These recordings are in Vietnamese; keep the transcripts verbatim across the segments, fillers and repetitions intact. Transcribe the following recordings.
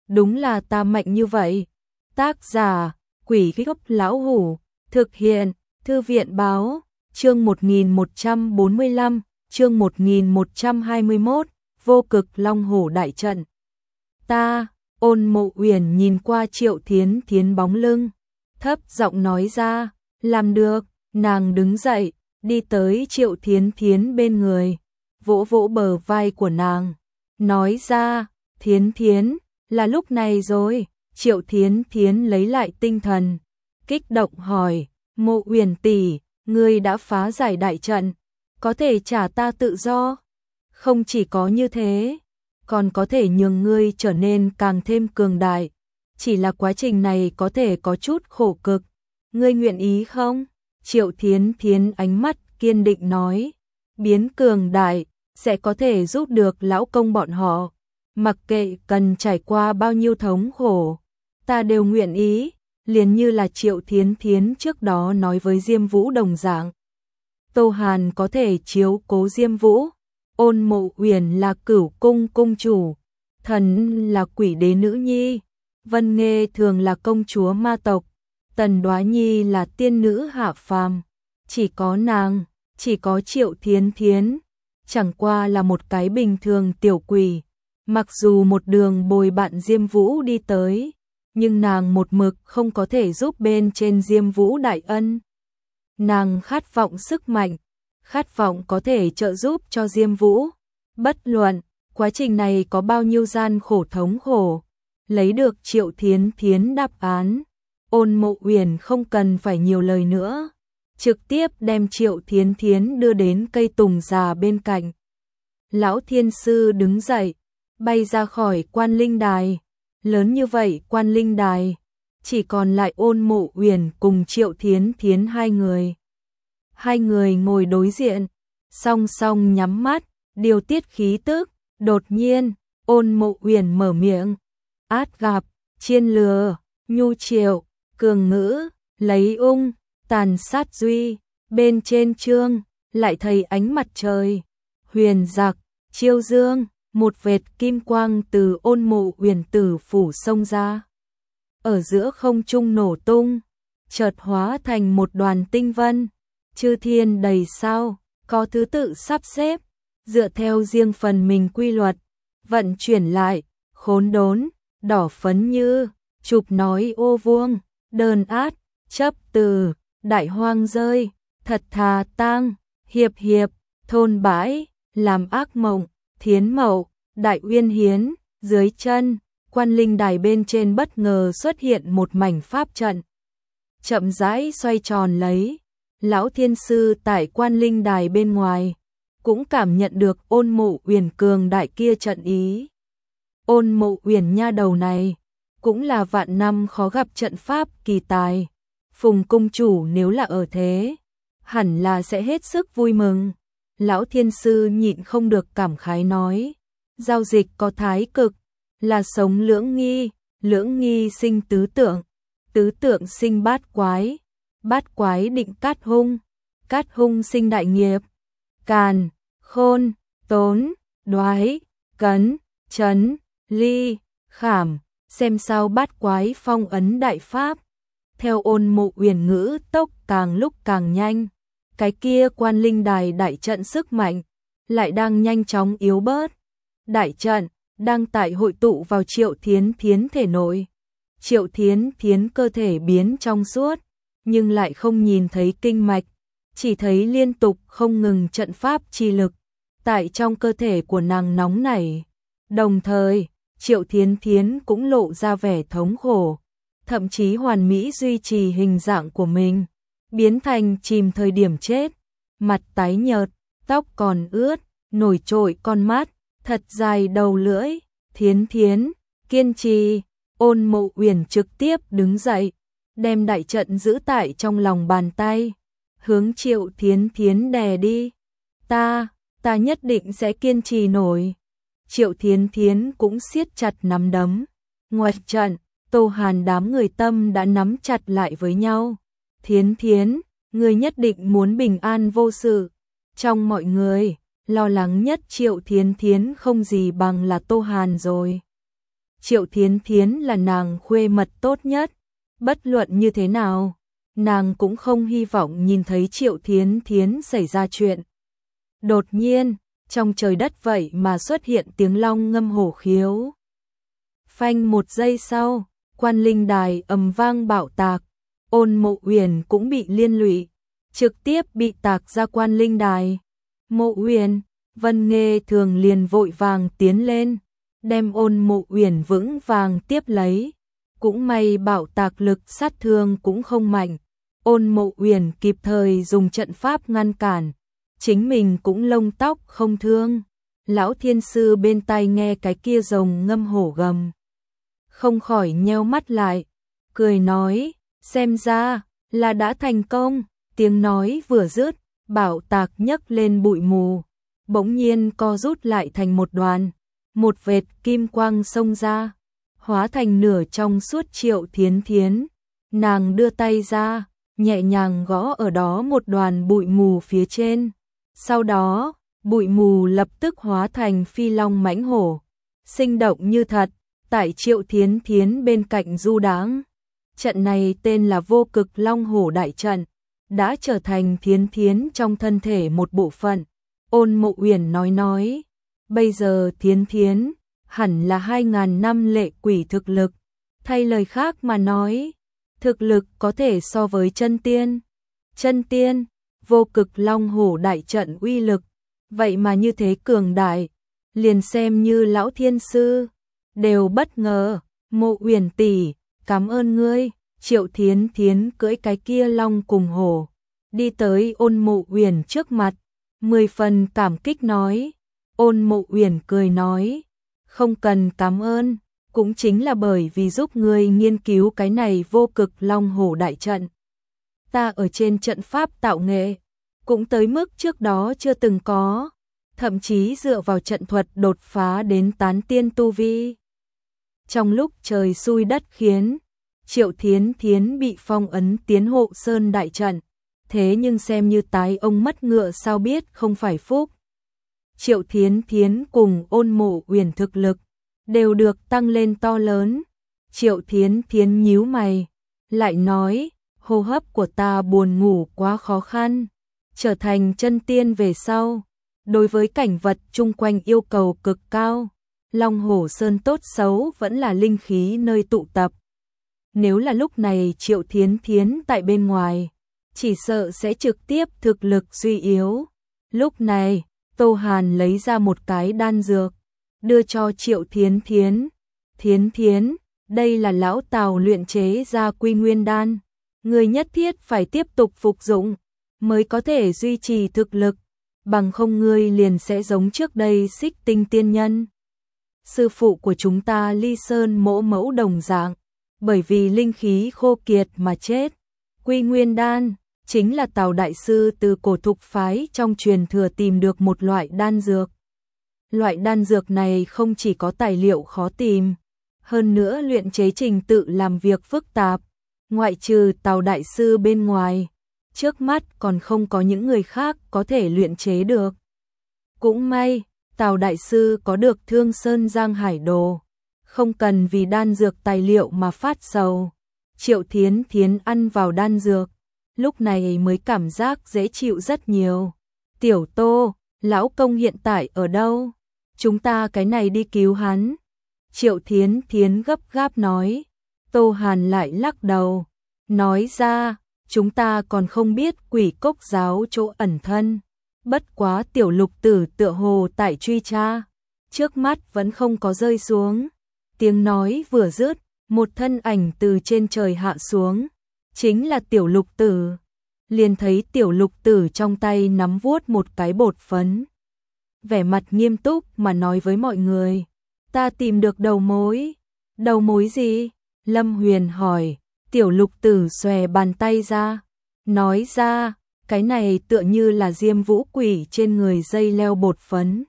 đúng là ta mạnh như vậy. Tác giả, Quỷ Gốc Lão Hủ, thực hiện, Thư viện Báo, chương một nghìn một trăm bốn mươi lăm, chương một nghìn một trăm hai mươi mốt, vô cực long hổ đại trận. Ta, Ôn Mộ Uyển nhìn qua Triệu Thiến Thiến bóng lưng, thấp giọng nói ra, làm được, nàng đứng dậy, đi tới Triệu Thiến Thiến bên người, vỗ vỗ bờ vai của nàng, nói ra, Thiến Thiến, là lúc này rồi. Triệu Thiến Thiến lấy lại tinh thần, kích động hỏi, Mộ Uyển tỷ, ngươi đã phá giải đại trận, có thể trả ta tự do? Không chỉ có như thế, còn có thể nhường ngươi trở nên càng thêm cường đại, chỉ là quá trình này có thể có chút khổ cực, ngươi nguyện ý không? Triệu Thiến Thiến ánh mắt kiên định nói, biến cường đại, sẽ có thể giúp được lão công bọn họ, mặc kệ cần trải qua bao nhiêu thống khổ, ta đều nguyện ý, liền như là Triệu Thiến Thiến trước đó nói với Diêm Vũ đồng dạng. Tô Hàn có thể chiếu cố Diêm Vũ, Ôn Mộ Uyển là Cửu cung cung chủ, Thần là Quỷ đế nữ nhi, Vân Nghê thường là công chúa ma tộc, Tần Đoá Nhi là tiên nữ hạ phàm, chỉ có nàng, chỉ có Triệu Thiến Thiến, chẳng qua là một cái bình thường tiểu quỷ, mặc dù một đường bồi bạn Diêm Vũ đi tới, nhưng nàng một mực không có thể giúp bên trên Diêm Vũ đại ân. Nàng khát vọng sức mạnh, khát vọng có thể trợ giúp cho Diêm Vũ, bất luận quá trình này có bao nhiêu gian khổ thống khổ, lấy được Triệu Thiến Thiến đáp án, Ôn Mộ Uyển không cần phải nhiều lời nữa, trực tiếp đem Triệu Thiến Thiến đưa đến cây tùng già bên cạnh. Lão Thiên Sư đứng dậy, bay ra khỏi Quan Linh Đài, lớn như vậy Quan Linh Đài, chỉ còn lại Ôn Mộ Uyển cùng Triệu Thiến Thiến hai người. Hai người ngồi đối diện, song song nhắm mắt, điều tiết khí tức, đột nhiên, Ôn Mộ Uyển mở miệng, át gặp, chiên lừa, nhu triệu, cường ngữ, lấy ung, tàn sát duy, bên trên chương, lại thấy ánh mặt trời, huyền giặc, chiêu dương, một vệt kim quang từ Ôn Mộ Uyển tử phủ xông ra. Ở giữa không trung nổ tung, chợt hóa thành một đoàn tinh vân, chư thiên đầy sao, có thứ tự sắp xếp, dựa theo riêng phần mình quy luật, vận chuyển lại, khốn đốn, đỏ phấn như, chụp nói ô vuông, đơn át, chấp từ, đại hoang rơi, thật thà tang, hiệp hiệp, thôn bãi, làm ác mộng, thiến mậu, đại uyên hiến, dưới chân, Quan Linh Đài bên trên bất ngờ xuất hiện một mảnh pháp trận. Chậm rãi xoay tròn lấy, Lão Thiên Sư tại Quan Linh Đài bên ngoài, cũng cảm nhận được Ôn Mộ Uyển cường đại kia trận ý. Ôn Mộ Uyển nha đầu này, cũng là vạn năm khó gặp trận pháp kỳ tài. Phùng cung chủ nếu là ở thế, hẳn là sẽ hết sức vui mừng. Lão Thiên Sư nhịn không được cảm khái nói, giao dịch có thái cực, là sống lưỡng nghi, lưỡng nghi sinh tứ tượng, tứ tượng sinh bát quái, bát quái định cát hung, cát hung sinh đại nghiệp, càn, khôn, tốn, đoái, cấn, chấn, ly, khảm, xem sao bát quái phong ấn đại pháp. Theo Ôn Mộ Uyển ngữ tốc càng lúc càng nhanh, cái kia Quan Linh Đài đại trận sức mạnh lại đang nhanh chóng yếu bớt. Đại trận đang tại hội tụ vào Triệu Thiến Thiến thể nội. Triệu Thiến Thiến cơ thể biến trong suốt, nhưng lại không nhìn thấy kinh mạch, chỉ thấy liên tục không ngừng trận pháp chi lực tại trong cơ thể của nàng nóng nảy. Đồng thời, Triệu Thiến Thiến cũng lộ ra vẻ thống khổ, thậm chí hoàn mỹ duy trì hình dạng của mình, biến thành chìm thời điểm chết, mặt tái nhợt, tóc còn ướt, nổi trội con mắt, thật dài đầu lưỡi. Thiến Thiến, kiên trì. Ôn Mộ Uyển trực tiếp đứng dậy, đem đại trận giữ tại trong lòng bàn tay, hướng Triệu Thiến Thiến đè đi. Ta, ta nhất định sẽ kiên trì nổi. Triệu Thiến Thiến cũng siết chặt nắm đấm. Ngoài trận, Tô Hàn đám người tâm đã nắm chặt lại với nhau. Thiến Thiến, người nhất định muốn bình an vô sự. Trong mọi người, lo lắng nhất Triệu Thiến Thiến không gì bằng là Tô Hàn rồi. Triệu Thiến Thiến là nàng khuê mật tốt nhất, bất luận như thế nào, nàng cũng không hy vọng nhìn thấy Triệu Thiến Thiến xảy ra chuyện. Đột nhiên, trong trời đất vậy mà xuất hiện tiếng long ngâm hổ khiếu. Phanh một giây sau, Quan Linh Đài ầm vang bạo tạc, Ôn Mộ Uyển cũng bị liên lụy, trực tiếp bị tạc ra Quan Linh Đài. Mộ Uyển, Vân Nghê Thường liền vội vàng tiến lên, đem Ôn Mộ Uyển vững vàng tiếp lấy. Cũng may bạo tạc lực sát thương cũng không mạnh, Ôn Mộ Uyển kịp thời dùng trận pháp ngăn cản, chính mình cũng lông tóc không thương. Lão thiên sư bên tai nghe cái kia rồng ngâm hổ gầm, không khỏi nheo mắt lại, cười nói, xem ra là đã thành công. Tiếng nói vừa dứt, bạo tạc nhấc lên bụi mù, bỗng nhiên co rút lại thành một đoàn, một vệt kim quang xông ra, hóa thành nửa trong suốt Triệu Thiến Thiến. Nàng đưa tay ra, nhẹ nhàng gõ ở đó một đoàn bụi mù phía trên. Sau đó, bụi mù lập tức hóa thành phi long mãnh hổ, sinh động như thật, tại Triệu Thiến Thiến bên cạnh du đãng. Trận này tên là Vô Cực Long Hổ Đại Trận, đã trở thành Thiến Thiến trong thân thể một bộ phận. Ôn Mộ Uyển nói nói, bây giờ Thiến Thiến hẳn là hai ngàn năm lệ quỷ thực lực, thay lời khác mà nói, thực lực có thể so với chân tiên. Chân tiên, Vô Cực Long Hổ Đại Trận uy lực, vậy mà như thế cường đại, liền xem như lão thiên sư đều bất ngờ. Mộ Uyển tỷ, cảm ơn ngươi. Triệu Thiến Thiến cưỡi cái kia long cùng hổ, đi tới Ôn Mộ Uyển trước mặt, mười phần cảm kích nói. Ôn Mộ Uyển cười nói, không cần cảm ơn, cũng chính là bởi vì giúp ngươi nghiên cứu cái này Vô Cực Long Hổ Đại Trận. Ta ở trên trận pháp tạo nghệ, cũng tới mức trước đó chưa từng có, thậm chí dựa vào trận thuật đột phá đến tán tiên tu vi. Trong lúc trời xui đất khiến, Triệu Thiến Thiến bị phong ấn tiến Hộ Sơn Đại Trận, thế nhưng xem như tái ông mất ngựa sao biết không phải phúc. Triệu Thiến Thiến cùng Ôn Mộ Uyển thực lực đều được tăng lên to lớn. Triệu Thiến Thiến nhíu mày, lại nói, hô hấp của ta buồn ngủ quá khó khăn, trở thành chân tiên về sau, đối với cảnh vật chung quanh yêu cầu cực cao. Long Hổ Sơn tốt xấu vẫn là linh khí nơi tụ tập. Nếu là lúc này Triệu Thiến Thiến tại bên ngoài, chỉ sợ sẽ trực tiếp thực lực suy yếu. Lúc này, Tô Hàn lấy ra một cái đan dược, đưa cho Triệu Thiến Thiến. Thiến Thiến, đây là lão Tào luyện chế ra Quy Nguyên đan, người nhất thiết phải tiếp tục phục dụng, mới có thể duy trì thực lực, bằng không ngươi liền sẽ giống trước đây Xích Tinh tiên nhân. Sư phụ của chúng ta Ly Sơn Mỗ Mẫu đồng dạng, bởi vì linh khí khô kiệt mà chết. Quy Nguyên đan chính là Tào đại sư từ cổ thục phái trong truyền thừa tìm được một loại đan dược. Loại đan dược này không chỉ có tài liệu khó tìm, hơn nữa luyện chế trình tự làm việc phức tạp, ngoại trừ Tào đại sư bên ngoài, trước mắt còn không có những người khác có thể luyện chế được. Cũng may, Tào đại sư có được Thương Sơn Giang Hải Đồ, không cần vì đan dược tài liệu mà phát sầu. Triệu Thiến Thiến ăn vào đan dược, lúc này mới cảm giác dễ chịu rất nhiều. Tiểu Tô, lão công hiện tại ở đâu? Chúng ta cái này đi cứu hắn. Triệu Thiến Thiến gấp gáp nói. Tô Hàn lại lắc đầu, nói ra, chúng ta còn không biết Quỷ Cốc giáo chỗ ẩn thân. Bất quá tiểu lục tử tựa hồ tại truy tra, trước mắt vẫn không có rơi xuống. Tiếng nói vừa dứt, một thân ảnh từ trên trời hạ xuống, chính là tiểu lục tử. Liền thấy tiểu lục tử trong tay nắm vuốt một cái bột phấn, vẻ mặt nghiêm túc mà nói với mọi người, ta tìm được đầu mối. Đầu mối gì? Lâm Huyền hỏi. Tiểu lục tử xòe bàn tay ra, nói ra, cái này tựa như là Diêm Vũ Quỷ trên người dây leo bột phấn.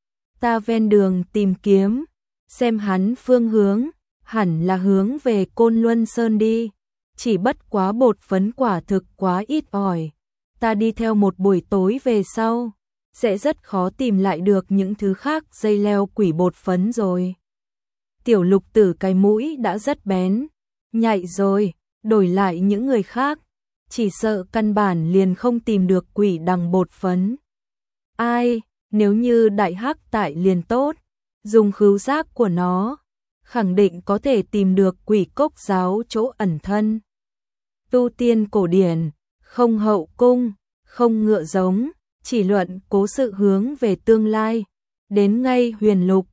Ta ven đường tìm kiếm, xem hắn phương hướng, hẳn là hướng về Côn Luân Sơn đi. Chỉ bất quá bột phấn quả thực quá ít ỏi. Ta đi theo một buổi tối về sau, sẽ rất khó tìm lại được những thứ khác dây leo quỷ bột phấn rồi. Tiểu Lục Tử cái mũi đã rất bén, nhạy rồi, đổi lại những người khác, chỉ sợ căn bản liền không tìm được quỷ đằng bột phấn. Ai, nếu như đại hắc tại liền tốt, dùng khứu giác của nó, khẳng định có thể tìm được quỷ cốc giáo chỗ ẩn thân. Tu tiên cổ điển, không hậu cung, không ngựa giống, chỉ luận cố sự hướng về tương lai, đến ngay huyền lục,